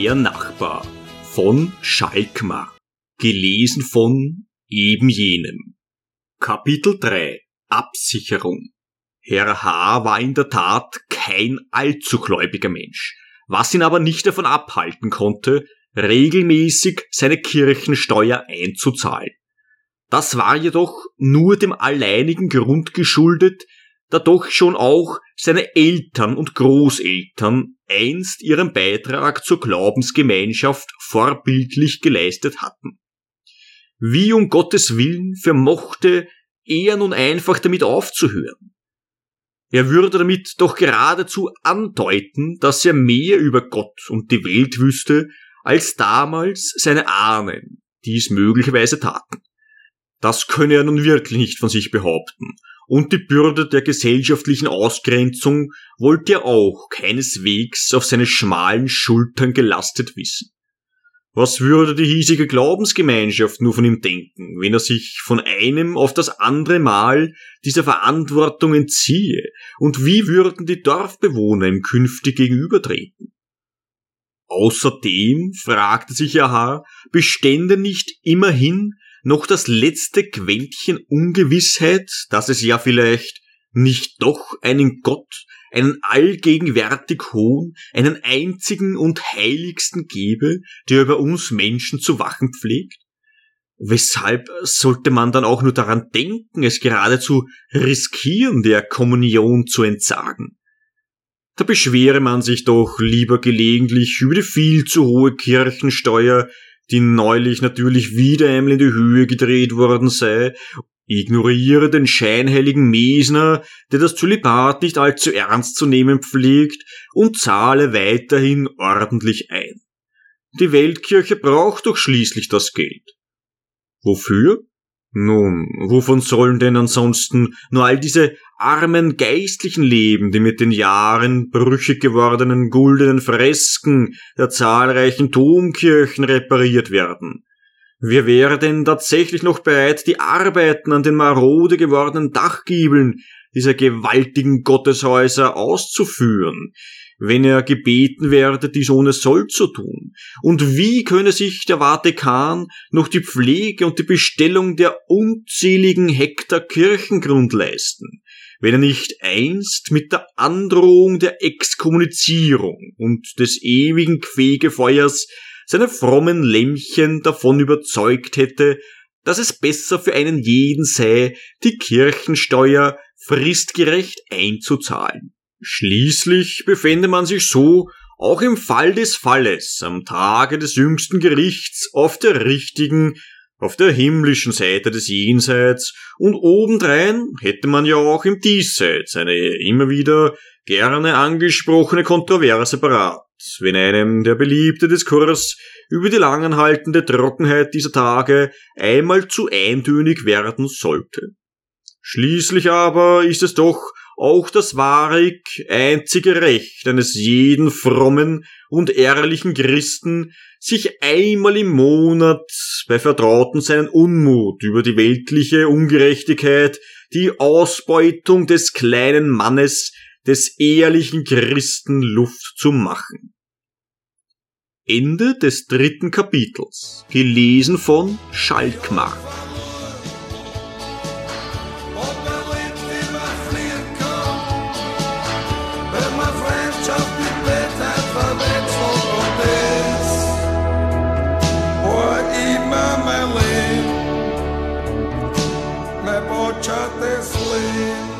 Der Nachbar von Schalkmar, gelesen von eben jenem. Kapitel 3 Absicherung. Herr H. war in der Tat kein allzu gläubiger Mensch, was ihn aber nicht davon abhalten konnte, regelmäßig seine Kirchensteuer einzuzahlen. Das war jedoch nur dem alleinigen Grund geschuldet, da doch schon auch seine Eltern und Großeltern einst ihren Beitrag zur Glaubensgemeinschaft vorbildlich geleistet hatten. Wie um Gottes Willen vermochte er nun einfach damit aufzuhören? Er würde damit doch geradezu andeuten, dass er mehr über Gott und die Welt wüsste, als damals seine Ahnen dies möglicherweise taten. Das könne er nun wirklich nicht von sich behaupten, und die Bürde der gesellschaftlichen Ausgrenzung wollte er auch keineswegs auf seine schmalen Schultern gelastet wissen. Was würde die hiesige Glaubensgemeinschaft nur von ihm denken, wenn er sich von einem auf das andere Mal dieser Verantwortung entziehe, und wie würden die Dorfbewohner ihm künftig gegenübertreten? Außerdem, fragte sich H., bestände nicht immerhin noch das letzte Quäntchen Ungewissheit, dass es ja vielleicht nicht doch einen Gott, einen allgegenwärtig hohen, einen einzigen und heiligsten gebe, der über uns Menschen zu wachen pflegt? Weshalb sollte man dann auch nur daran denken, es geradezu riskieren, der Kommunion zu entsagen? Da beschwere man sich doch lieber gelegentlich über die viel zu hohe Kirchensteuer, die neulich natürlich wieder einmal in die Höhe gedreht worden sei, ignoriere den scheinheiligen Mesner, der das Zölibat nicht allzu ernst zu nehmen pflegt, und zahle weiterhin ordentlich ein. Die Weltkirche braucht doch schließlich das Geld. Wofür? Nun, wovon sollen denn ansonsten nur all diese armen Geistlichen leben, die mit den Jahren brüchig gewordenen guldenen Fresken der zahlreichen Domkirchen repariert werden? Wer wäre denn tatsächlich noch bereit, die Arbeiten an den marode gewordenen Dachgiebeln dieser gewaltigen Gotteshäuser auszuführen, wenn er gebeten werde, dies ohne Soll zu tun? Und wie könne sich der Vatikan noch die Pflege und die Bestellung der unzähligen Hektar Kirchengrund leisten, wenn er nicht einst mit der Androhung der Exkommunizierung und des ewigen Fegefeuers seine frommen Lämmchen davon überzeugt hätte, dass es besser für einen jeden sei, die Kirchensteuer fristgerecht einzuzahlen? Schließlich befände man sich so auch im Fall des Falles am Tage des jüngsten Gerichts auf der richtigen, auf der himmlischen Seite des Jenseits, und obendrein hätte man ja auch im Diesseits eine immer wieder gerne angesprochene Kontroverse parat, wenn einem der beliebte Diskurs über die langanhaltende Trockenheit dieser Tage einmal zu eintönig werden sollte. Schließlich aber ist es doch auch das wahrig einzige Recht eines jeden frommen und ehrlichen Christen, sich einmal im Monat bei Vertrauten seinen Unmut über die weltliche Ungerechtigkeit, die Ausbeutung des kleinen Mannes, des ehrlichen Christen Luft zu machen. Ende des 3. Kapitels, gelesen von Schalkmar. Me bocha te sleep.